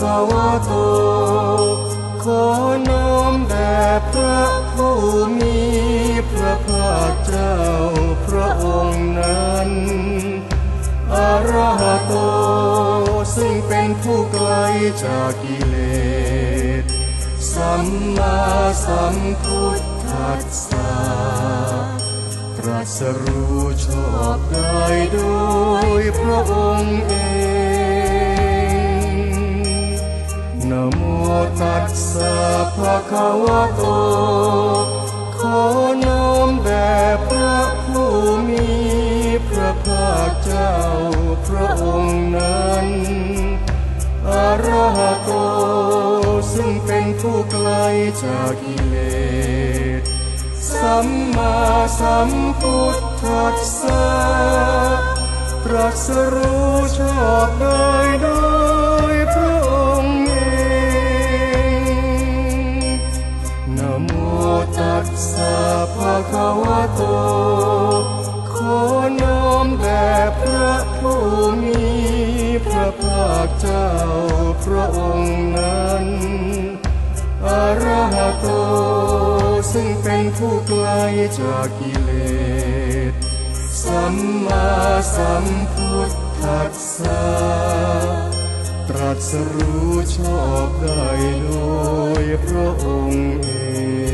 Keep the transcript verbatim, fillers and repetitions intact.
คะวะโตขอน้อมแด่พระผู้มีพระภาคเจ้าพระองค์นั้นอะระหะโตซึ่งเป็นผู้ไกลจากกิเลสสัมมาสัมพุทธัสสะตรัสรู้ชอบได้โดยพระองค์เองนะโมตัสสะภะคะวะโตขอน้อมแด่พระผู้มีพระภาคเจ้าพระองค์นั้นอะระหะโตซึ่งเป็นผู้ไกลจากกิเลสสัมมาสัมพุทธัสสะตรัสรู้ชอบได้โดยพระองค์เองนะโมตัสสะภะคะวะโตขอน้อมแด่พระผู้มีพระภาคเจ้าพระองค์นั้นอะระหะโตซึ่งเป็นผู้ไกลจากกิเลสสัมมาสัมพุทธัสสะตรัสรู้ชอบได้โดยพระองค์เอง